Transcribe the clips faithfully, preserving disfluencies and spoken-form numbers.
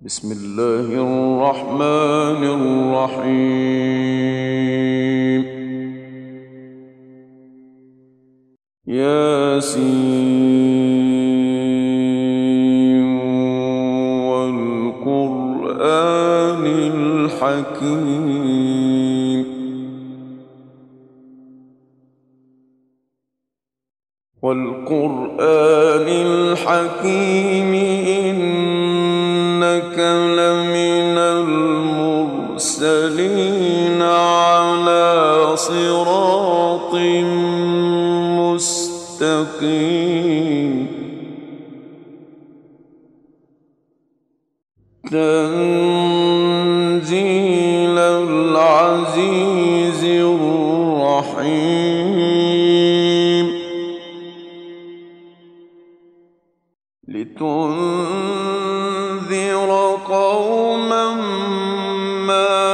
بسم الله الرحمن الرحيم. ياسين والقرآن الحكيم والقرآن الحكيم إنك لمن المرسلين على صراط مستقيم. تنزيل العزيز الرحيم. لتنذر قوما ما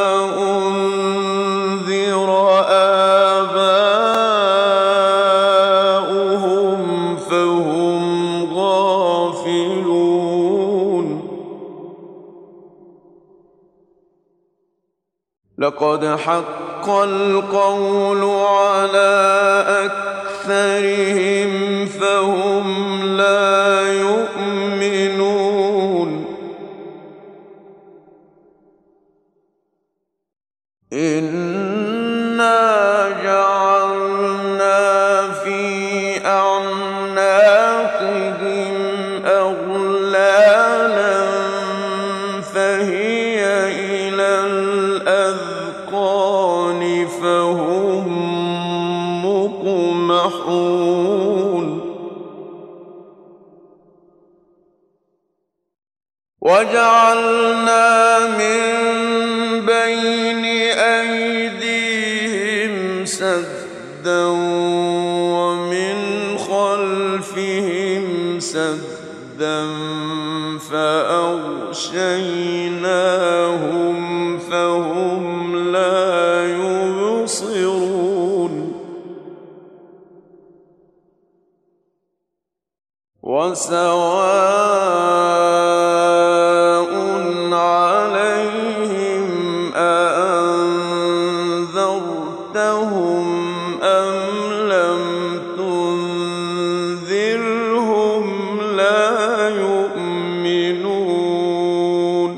أنذر آباؤهم فهم غافلون. لقد حق القول على أكثرهم فهم لا يؤمنون. إنا جعلنا في أعناقهم أغلالا فهي إلى الأذقان فهم مقمحون. وجعلنا من بين أيديهم سدا ومن خلفهم سدا فأغشيناهم فهم لا يبصرون. وسواء عليهم أأنذرتهم أم لم تنذرهم لا يؤمنون.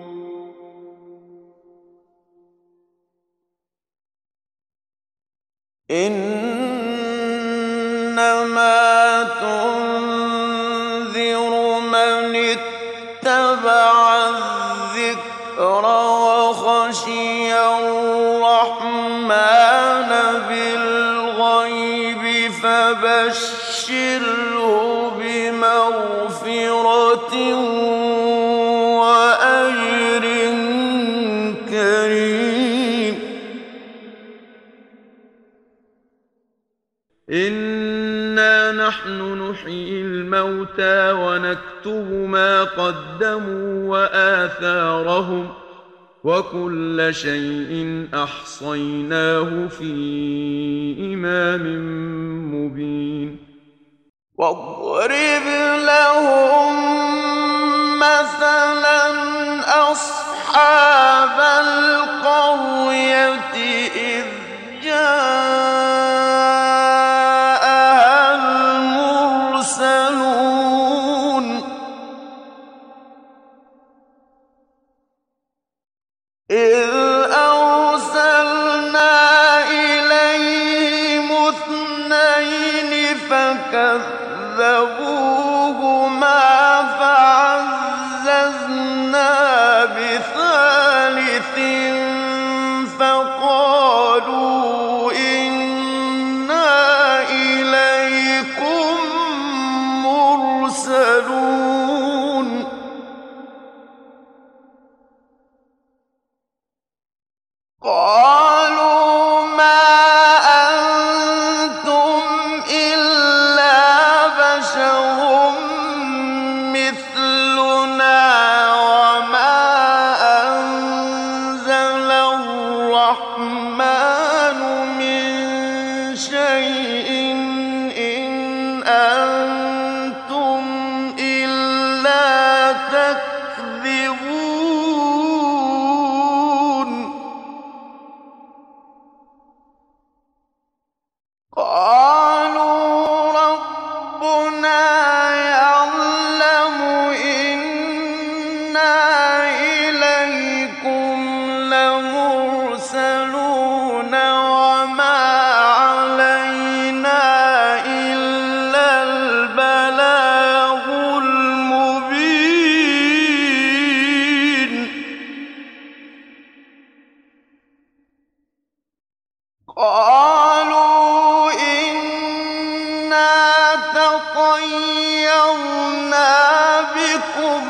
إنما تنذر من اتبع الذكر وخشي الرحمن بالغيب فبشره بمغفرة وأجر كريم. إنا نحن نحيي الموتى ونكتب ما قدموا وآثارهم وكل شيء أحصيناه في إمام مبين. واضرب لهم مثلا أصحاب القرية إذ جاءها المرسلون. إذ أرسلنا إليهم اثنين فكذبوهما فعززنا بثالث فقالوا إنا إليكم مرسلون. قالوا ما أنتم إلا بشر مثلنا وما أنزل الرحمن من شيء إن أنتم إلا تكذبون. إِلَيْكُمْ لَمُرْسَلُونَ وَمَا عَلَيْنَا إِلَّا الْبَلَاغُ الْمُبِينُ قَالُوا إِنَّا تَطَيَّرْنَا بِكُمْ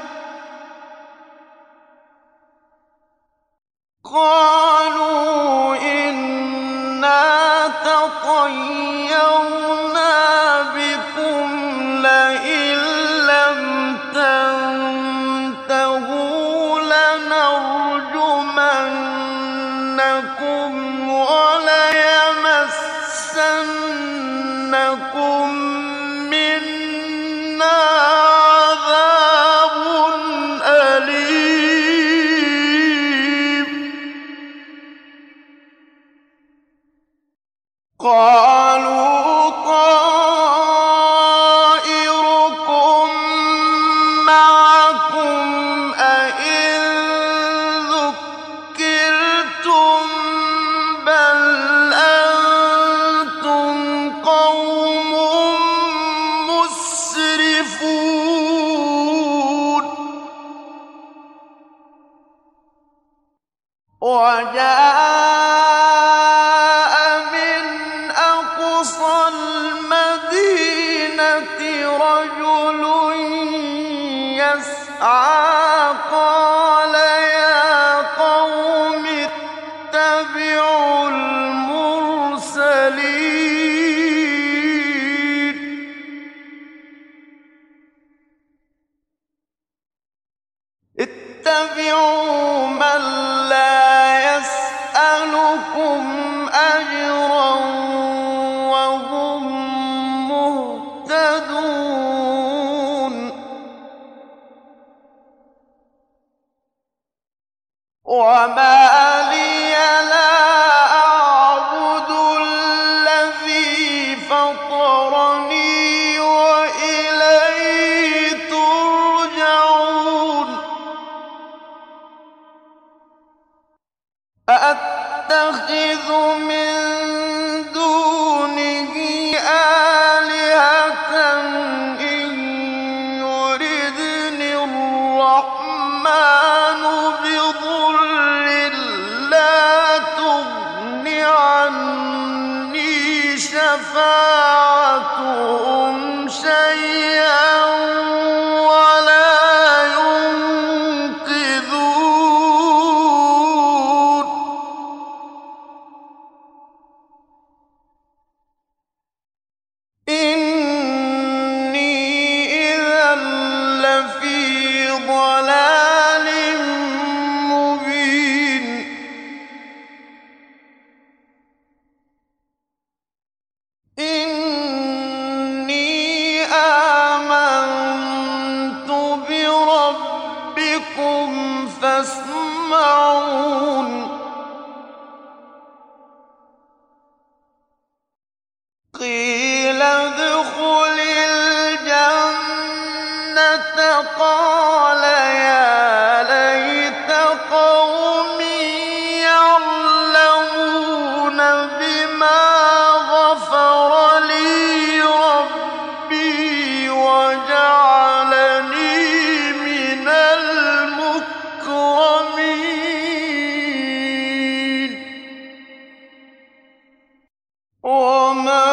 قَالُوا إِنَّا تَطَيَّرْنَا بِكُمْ لَئِن لَّمْ تَنتَهُوا لَنَرْجُمَنَّكُمْ وَلَيَمَسَّنَّكُم مِّنَّا عَذَابٌ أَلِيمٌ قَالُوا طَائِرُكُم مَّعَكُمْ أَئِن ذُكِّرْتُم بَلْ أَنتُمْ قَوْمٌ مُّسْرِفُونَ وَجَاءَ مِنْ أَقْصَى الْمَدِينَةِ رَجُلٌ يَسْعَىٰ قَالَ يَا قَوْمِ اتَّبِعُوا الْمُرْسَلِينَ اتَّبِعُوا مَن لَّا يَسْأَلُكُمْ أَجْرًا وَهُم مُّهْتَدُونَ وَمَا لِيَ لَا أَعْبُدُ الَّذِي فَطَرَنِي وَإِلَيْهِ تُرْجَعُونَ أَأَتَّخِذُ مِن دُونِهِ آلِهَةً إِن يُرِدْنِ الرَّحْمَٰنُ بِضُرٍّ لَّا تُغْنِ عَنِّي شَفَاعَتُهُمْ شَيْئًا وَلَا يُنقِذُونِ إِنِّي إِذًا لَّفِي ضَلَالٍ مُّبِينٍ إِنِّي آمَنتُ بِرَبِّكُمْ فَاسْمَعُونِ قِيلَ ادْخُلِ الْجَنَّةَ قَالَ يَا لَيْتَ قَوْمِي يَعْلَمُونَ بِمَا غَفَرَ لِي رَبِّي وَجَعَلَنِي مِنَ الْمُكْرَمِينَ وَمَا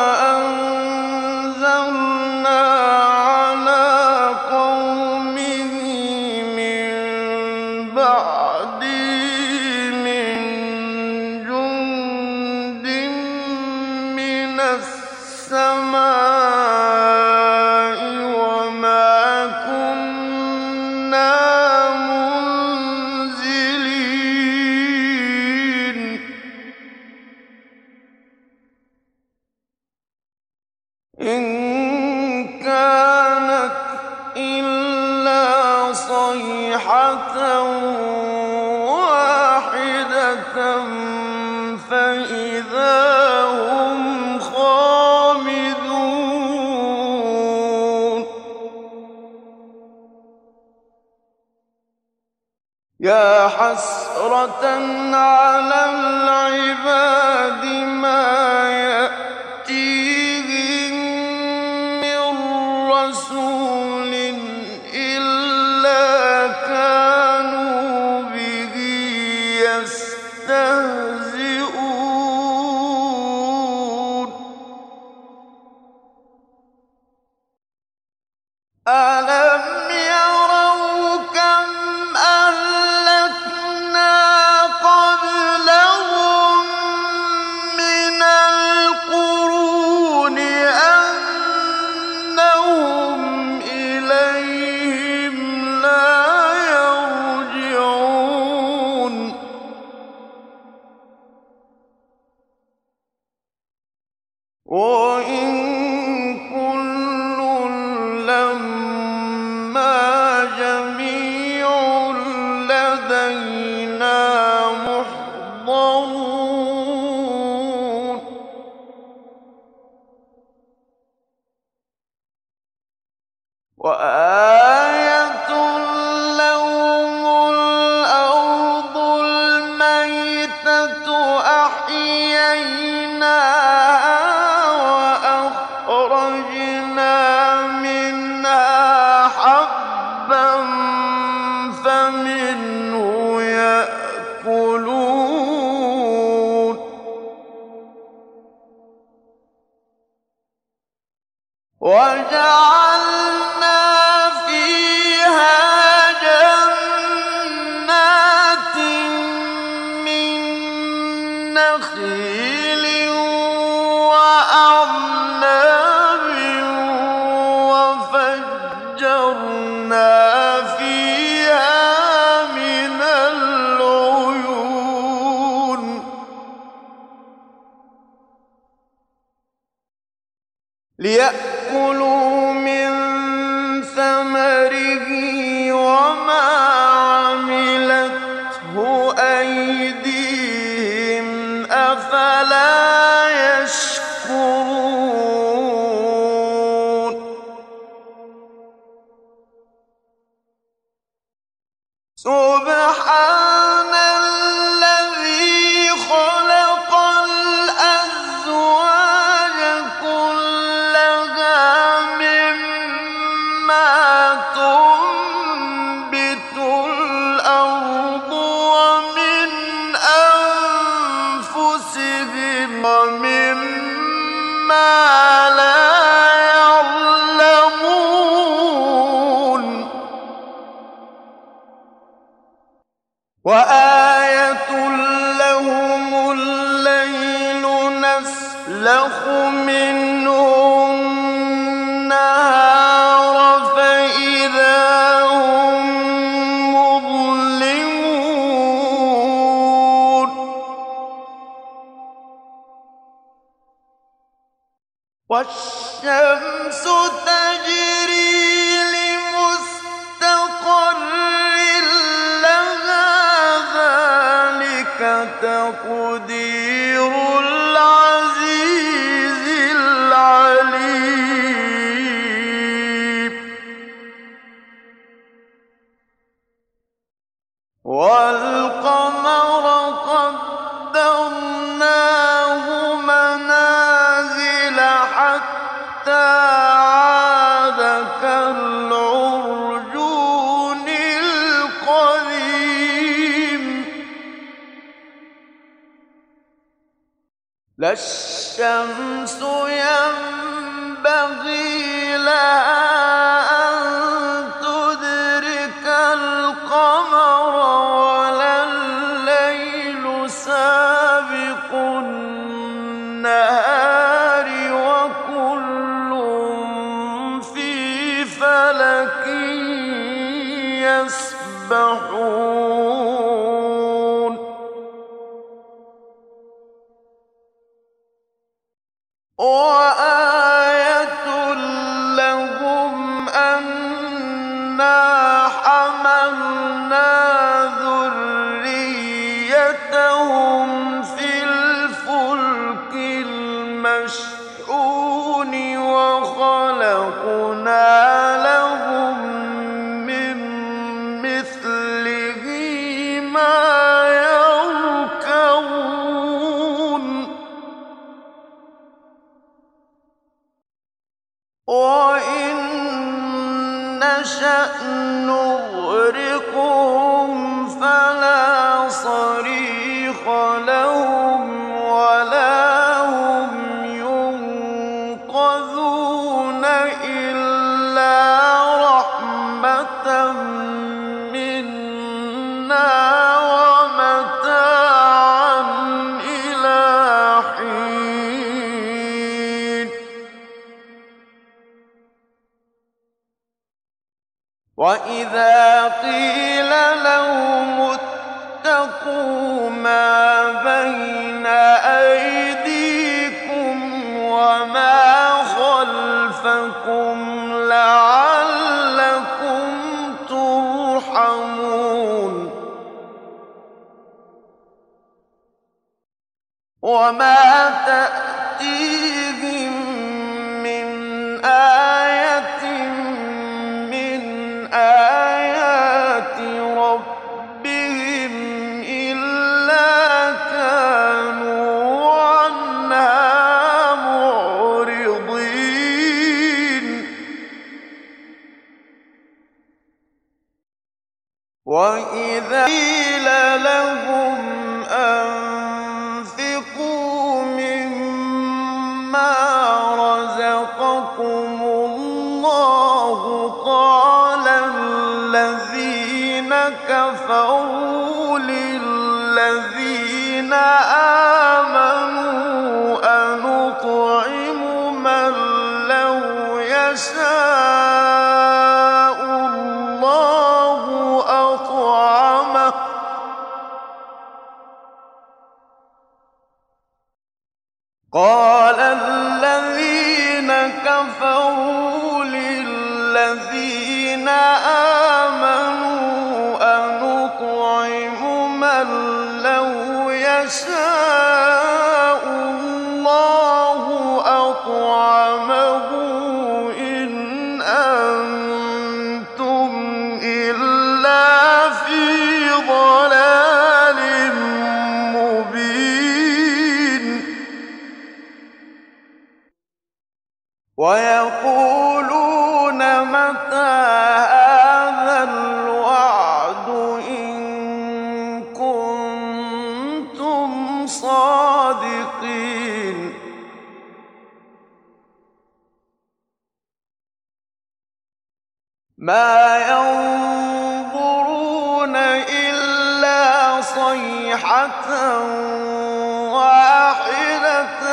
أَنزَلْنَا عَلَىٰ قَوْمِهِ مِن بَعْدِهِ مِن جُندٍ مِّنَ السَّمَاءِ وَمَا كُنَّا مُنزِلِينَ إِن كَانَتْ إِلَّا صَيْحَةً وَاحِدَةً فَإِذَا هُمْ خَامِدُونَ يا حسرة على العباد ما يأتيهم من رسول إلا كانوا به يستهزئون ألم يروا كم أهلكنا قبلهم من القرون أنهم إليهم لا يرجعون وإن كل لما جميع لدينا محضرون وآية لهم الأرض الميتة أحييناها وأخرجنا منها حبا فمنه يأكلون وجعلنا فيها جنات من نخيل وأعناب وفجرنا فيها من العيون ليأكلوا من ثمره وما عملته أيديهم أفلا يشكرون سبحان الذي خلق الأزواج كلها مما تنبت الأرض ومن أنفسهم ومما لا يعلمون وآية لهم الليل نسلخ منه النهار فإذا هم مظلمون والشمس تجري لمستقر لها ذلك تقدير العزيز العليم والقمر قدرناه منازل حتى عاد كالعرجون القديم لا الشمس ينبغي لها أن تدرك القمر ولا الليل سابق النهار وكل في فلك يسبحون وآية لهم أنا حملنا ذريتهم في الفلك المشحون وخلقنا لهم من مثله ومتاعا إلى حين وإذا قيل لهم اتقوا ما بين أيديكم وما خلفكم لعلكم ترحمون وما تأتيهم من آية من آيات ربهم إلا كانوا عنها معرضين وإذا قيل لهم أنفقوا مما رزقكم الله قال الذين كفروا للذين آمنوا أنطعم من لو يشاء الله أطعمه قال الذين كفروا للذين آمنوا أنطعم من لو يشاء الله أطعمه إن أنتم إلا في ضلال مبين ويقولون متى هذا الوعد إن كنتم صادقين ما ينظرون إلا صيحة واحدة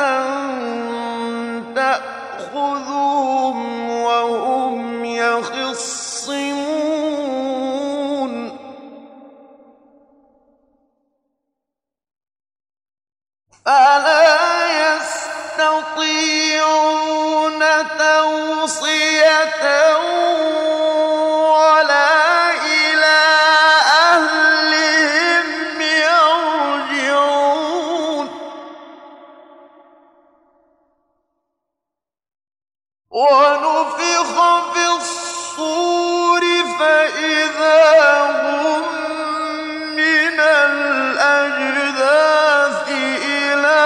تأخذهم وهم يخصمون فلا يستطيعون توصية ولا إلى أهلهم يرجعون ونفخ في الصور فإذا هم من الأجداث إلى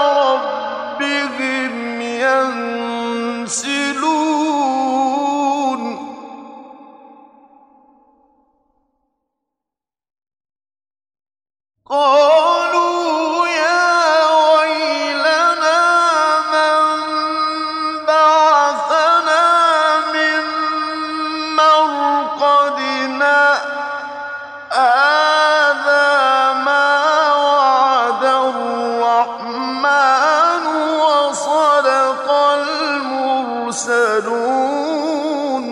ربهم ينسلون قالوا يا ويلنا من بعثنا من مرقدنا هذا ما وعد الرحمن وصدق المرسلون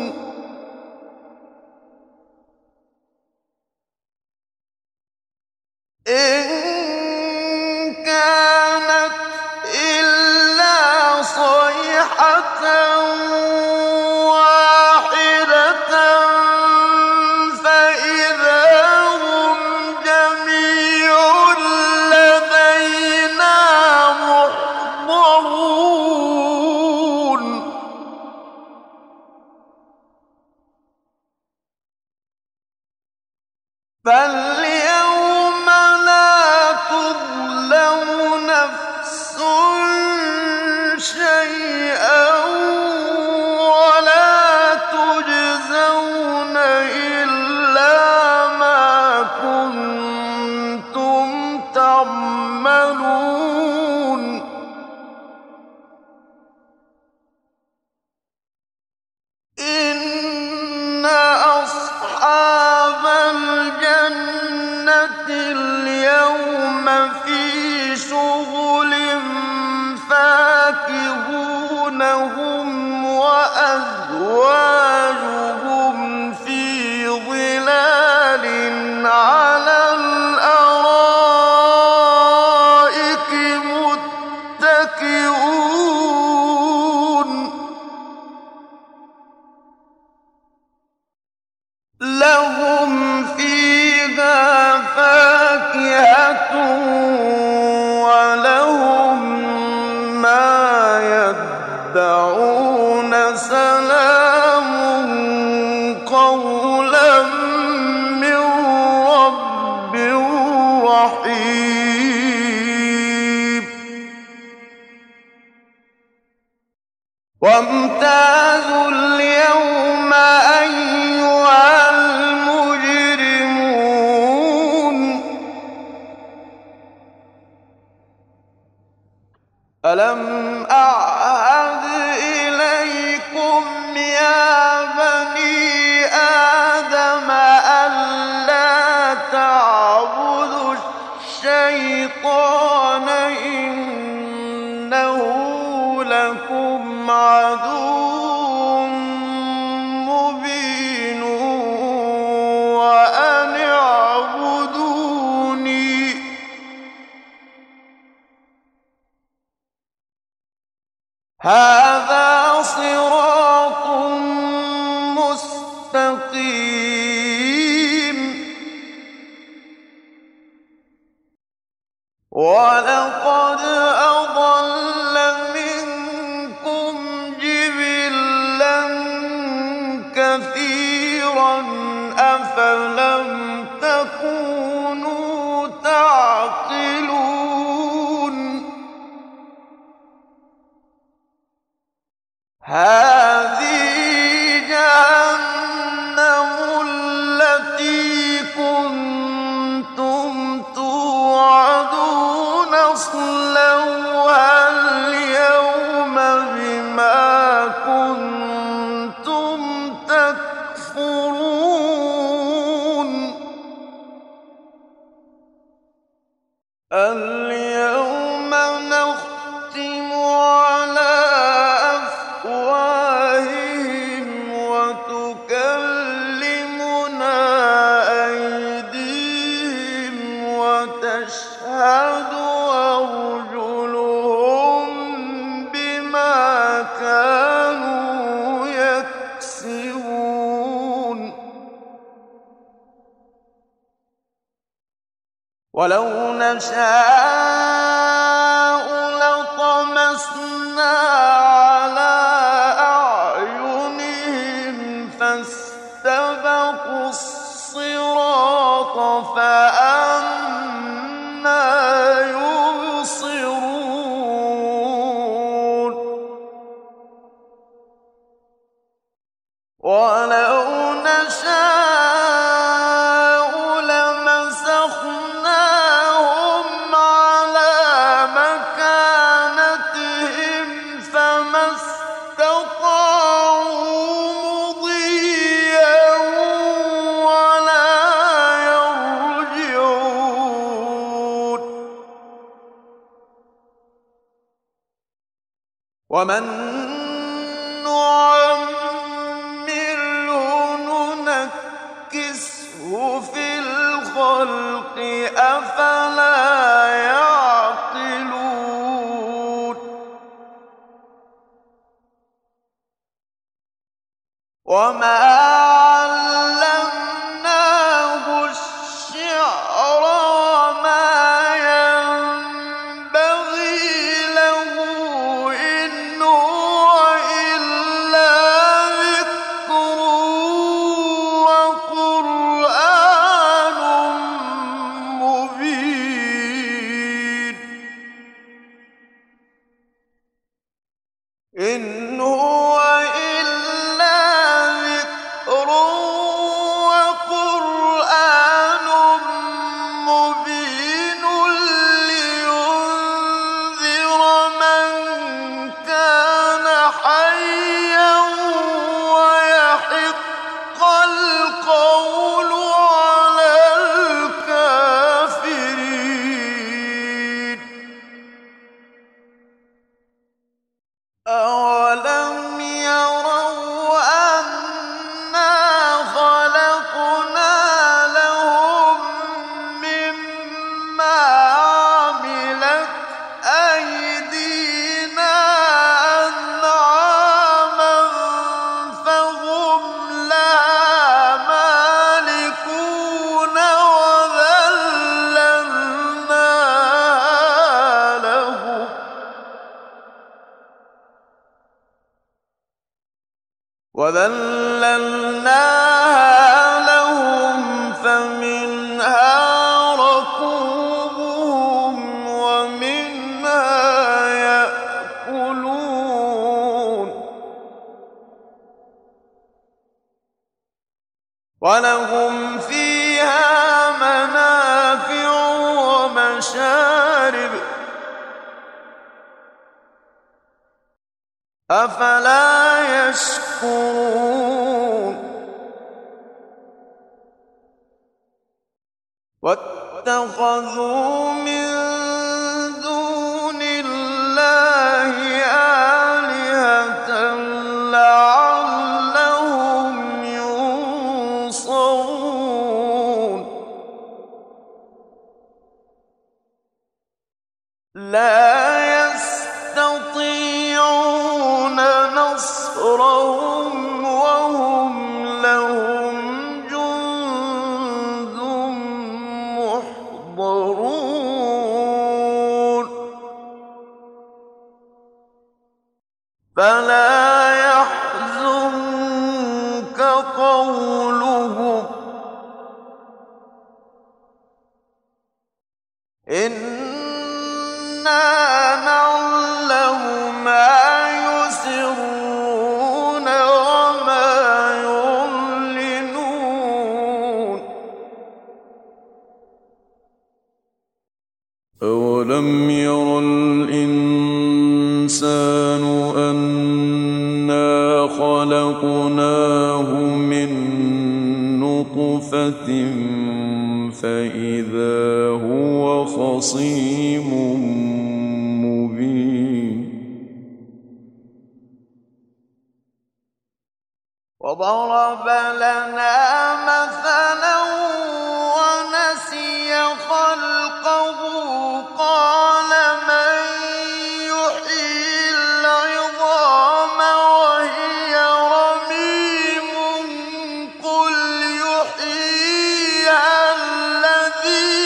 إن كانت إلا صيحة واحدة فإذا هم جميع لدينا محضرون فاليوم لا تظلم نفس شيئا ولا تجزون إلا ما كنتم تعملون إن أصحاب الجنة ولهم ما يدعون سلام قولا من رب رحيم وامتازوا اليوم أيها المجرمون ألم أعهد إليكم يا بني آدم ألا تعبدوا الشيطان إنه لكم عدو مبين وأن اعبدوني هذا صراط مستقيم ولقد أضل منكم جبلا كثيرا أفلم تكونوا تعقلون هذه جهنم التي كنتم توعدون اصلوها اليوم بما كنتم تكفرون اليوم نختم على أفواههم وتكلمنا أيديهم وتشهد أرجلهم بما كانوا يكسبون ولو نشاء لطمسنا على أعينهم فاستبقوا الصراط فأنى يبصرون ولو نشاء لمسخناهم على مكانتهم فما استطاعوا مضيا ولا يرجعون ومن نعمره ننكسه في الخلق أفلا يعقلون وما علمناه الشعر وما ينبغي له إن هو إلا ذكر وقرآن مبين وَذَلَّلْنَاهَا لَهُمْ فَمِنْهَا رَكُوبُهُمْ وَمِنْهَا يَأْكُلُونَ وَلَهُمْ فِيهَا مَنَافِعُ وَمَشَارِبُ أَفَلَا يَشْكُرُونَ وَاتَّخَذُوا مِن دُونِ اللَّهِ آلِهَةً لَّعَلَّهُمْ يُنصَرُونَ لَا يَسْتَطِيعُونَ نَصْرَهُمْ وَهُمْ لَهُمْ جُندٌ مُّحْضَرُونَ فَلَا يَحْزُنكَ قَوْلُهُمْ إِنَّا نَعْلَمُ مَا يُسِرُّونَ وَمَا يُعْلِنُونَ أَوَلَمْ يَرَ الْإِنسَانُ أَنَّا خَلَقْنَاهُ مِن نُّطْفَةٍ فَإِذَا هُوَ خَصِيمٌ مُّبِينٌ وَضَرَبَ لَنَا مَثَلًا وَنَسِيَ خَلْقَهُ قَالَ مَن يُحْيِي الْعِظَامَ وَهِيَ رَمِيمٌ قُلْ يُحْيِيهَا الَّذِي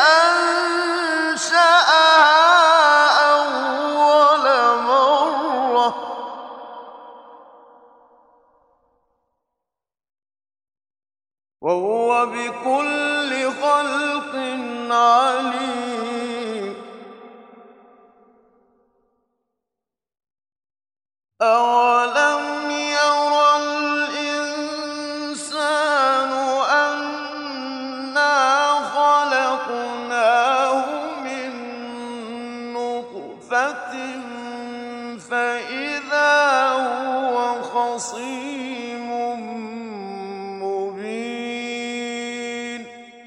أَنشَأَهَا أَوَّلَ مَرَّةٍ وَهُوَ بِكُلِّ خَلْقٍ عَلِيمٌ أَوَلَمْ يَرَ الْإِنسَانُ أَنَّا خَلَقْنَاهُ مِن نُّطْفَةٍ فَإِذَا هُوَ خَصِيمٌ مُّبِينٌ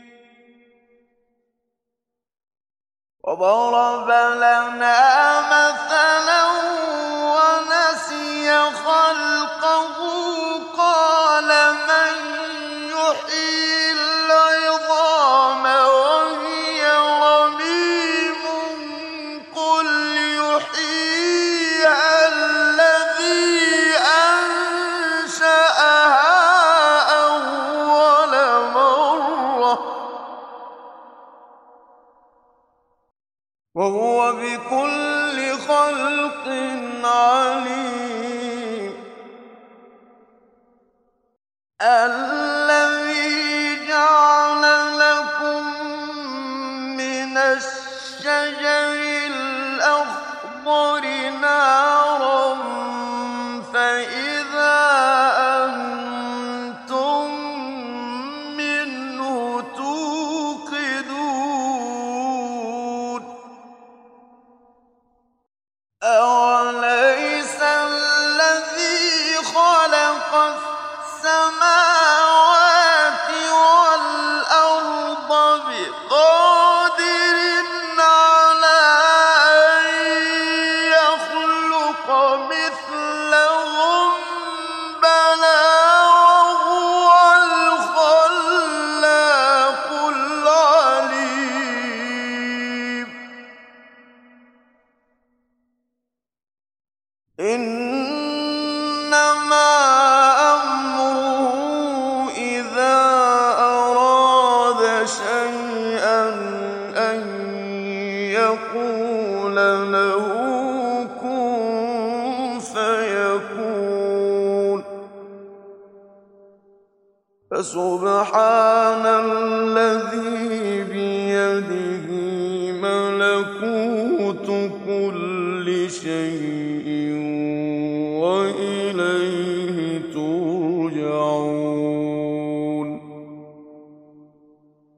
وَضَرَبَ لَنَا مَثَلًا وَنَسِيَ خَلْقَهُ قَالَ مَن يُحْيِي الْعِظَامَ وَهِيَ رَمِيمٌ قُلْ يُحْيِيهَا الَّذِي أَنشَأَهَا أَوَّلَ مَرَّةٍ وَهُوَ بِكُلِّ خَلْقٍ عَلِيمٌ الَّذِي جَعَلَ لَكُم مِّنَ الشَّجَرِ الْأَخْضَرِ نَارًا فَإِذَا أَنتُم مِّنْهُ تُوقِدُونَ أَوَلَيْسَ الَّذِي خَلَقَ السَّمَاوَاتِ فسبحان الذي بيده ملكوت كل شيء